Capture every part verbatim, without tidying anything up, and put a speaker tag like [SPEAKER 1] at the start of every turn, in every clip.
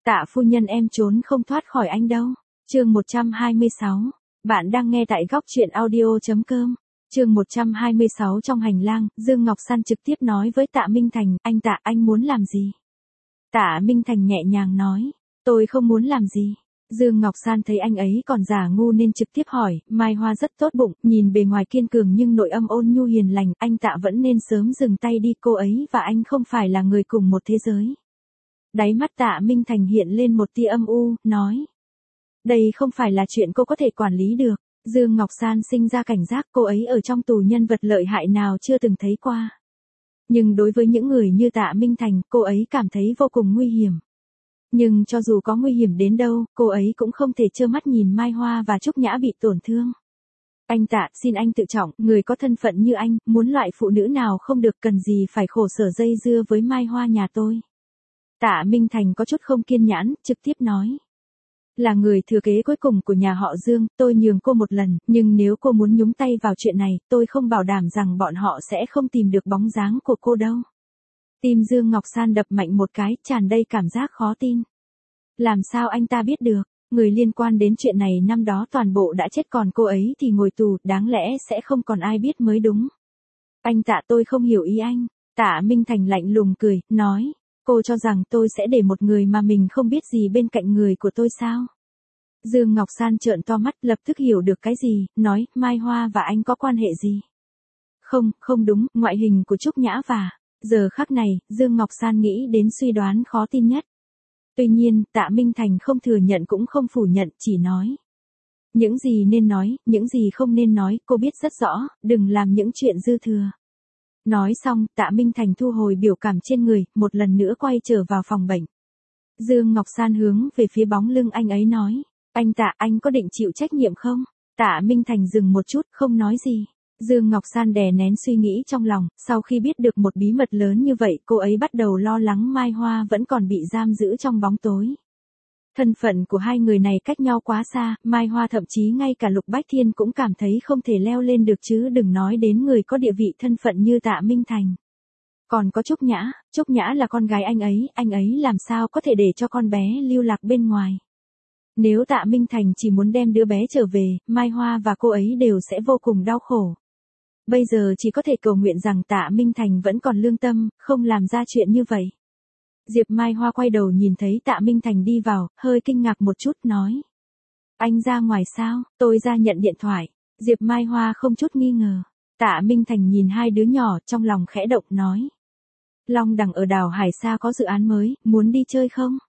[SPEAKER 1] Tạ phu nhân em trốn không thoát khỏi anh đâu. Chương một trăm hai mươi sáu. Bạn đang nghe tại góc truyện audio.com. Chương một trăm hai mươi sáu. Trong hành lang, Dương Ngọc San trực tiếp nói với Tạ Minh Thành, anh Tạ, anh muốn làm gì? Tạ Minh Thành nhẹ nhàng nói, tôi không muốn làm gì. Dương Ngọc San thấy anh ấy còn giả ngu nên trực tiếp hỏi, Mai Hoa rất tốt bụng, nhìn bề ngoài kiên cường nhưng nội âm ôn nhu hiền lành, anh Tạ vẫn nên sớm dừng tay đi, cô ấy và anh không phải là người cùng một thế giới. Đáy mắt Tạ Minh Thành hiện lên một tia âm u, nói, đây không phải là chuyện cô có thể quản lý được. Dương Ngọc San sinh ra cảnh giác, cô ấy ở trong tù nhân vật lợi hại nào chưa từng thấy qua. Nhưng đối với những người như Tạ Minh Thành, cô ấy cảm thấy vô cùng nguy hiểm. Nhưng cho dù có nguy hiểm đến đâu, cô ấy cũng không thể trơ mắt nhìn Mai Hoa và Trúc Nhã bị tổn thương. Anh Tạ, xin anh tự trọng, người có thân phận như anh, muốn loại phụ nữ nào không được, cần gì phải khổ sở dây dưa với Mai Hoa nhà tôi. Tạ Minh Thành có chút không kiên nhẫn, trực tiếp nói. Là người thừa kế cuối cùng của nhà họ Dương, tôi nhường cô một lần, nhưng nếu cô muốn nhúng tay vào chuyện này, tôi không bảo đảm rằng bọn họ sẽ không tìm được bóng dáng của cô đâu. Tim Dương Ngọc San đập mạnh một cái, tràn đầy cảm giác khó tin. Làm sao anh ta biết được, người liên quan đến chuyện này năm đó toàn bộ đã chết, còn cô ấy thì ngồi tù, đáng lẽ sẽ không còn ai biết mới đúng. Anh Tạ, tôi không hiểu ý anh. Tạ Minh Thành lạnh lùng cười, nói, cô cho rằng tôi sẽ để một người mà mình không biết gì bên cạnh người của tôi sao? Dương Ngọc San trợn to mắt, lập tức hiểu được cái gì, nói, Mai Hoa và anh có quan hệ gì? Không, không đúng, ngoại hình của Trúc Nhã và... Giờ khắc này, Dương Ngọc San nghĩ đến suy đoán khó tin nhất. Tuy nhiên, Tạ Minh Thành không thừa nhận cũng không phủ nhận, chỉ nói. Những gì nên nói, những gì không nên nói, cô biết rất rõ, đừng làm những chuyện dư thừa. Nói xong, Tạ Minh Thành thu hồi biểu cảm trên người, một lần nữa quay trở vào phòng bệnh. Dương Ngọc San hướng về phía bóng lưng anh ấy nói, anh Tạ, anh có định chịu trách nhiệm không? Tạ Minh Thành dừng một chút, không nói gì. Dương Ngọc San đè nén suy nghĩ trong lòng, sau khi biết được một bí mật lớn như vậy, cô ấy bắt đầu lo lắng Mai Hoa vẫn còn bị giam giữ trong bóng tối. Thân phận của hai người này cách nhau quá xa, Mai Hoa thậm chí ngay cả Lục Bách Thiên cũng cảm thấy không thể leo lên được, chứ đừng nói đến người có địa vị thân phận như Tạ Minh Thành. Còn có Trúc Nhã, Trúc Nhã là con gái anh ấy, anh ấy làm sao có thể để cho con bé lưu lạc bên ngoài. Nếu Tạ Minh Thành chỉ muốn đem đứa bé trở về, Mai Hoa và cô ấy đều sẽ vô cùng đau khổ. Bây giờ chỉ có thể cầu nguyện rằng Tạ Minh Thành vẫn còn lương tâm, không làm ra chuyện như vậy. Diệp Mai Hoa quay đầu nhìn thấy Tạ Minh Thành đi vào, hơi kinh ngạc một chút, nói. Anh ra ngoài sao? Tôi ra nhận điện thoại. Diệp Mai Hoa không chút nghi ngờ. Tạ Minh Thành nhìn hai đứa nhỏ, trong lòng khẽ động, nói. Long Đằng ở đảo Hải Sa có dự án mới, muốn đi chơi không?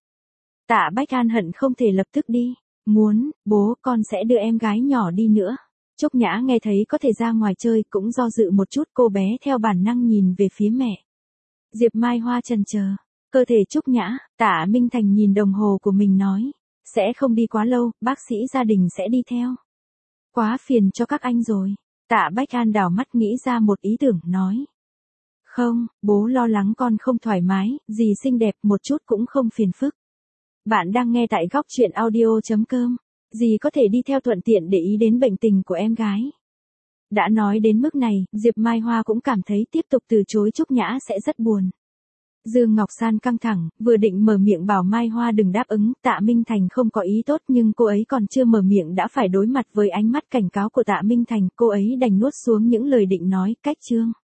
[SPEAKER 1] Tạ Bách An hận không thể lập tức đi. Muốn, bố, con sẽ đưa em gái nhỏ đi nữa. Trúc Nhã nghe thấy có thể ra ngoài chơi, cũng do dự một chút, cô bé theo bản năng nhìn về phía mẹ. Diệp Mai Hoa chần chờ. Cơ thể Trúc Nhã, Tạ Minh Thành nhìn đồng hồ của mình nói. Sẽ không đi quá lâu, bác sĩ gia đình sẽ đi theo. Quá phiền cho các anh rồi. Tạ Bách An đảo mắt nghĩ ra một ý tưởng, nói. Không, bố lo lắng con không thoải mái, dì xinh đẹp một chút cũng không phiền phức. Bạn đang nghe tại góc truyện audio.com. Dì có thể đi theo thuận tiện để ý đến bệnh tình của em gái. Đã nói đến mức này, Diệp Mai Hoa cũng cảm thấy tiếp tục từ chối Trúc Nhã sẽ rất buồn. Dương Ngọc San căng thẳng, vừa định mở miệng bảo Mai Hoa đừng đáp ứng, Tạ Minh Thành không có ý tốt, nhưng cô ấy còn chưa mở miệng đã phải đối mặt với ánh mắt cảnh cáo của Tạ Minh Thành, cô ấy đành nuốt xuống những lời định nói, cách chương.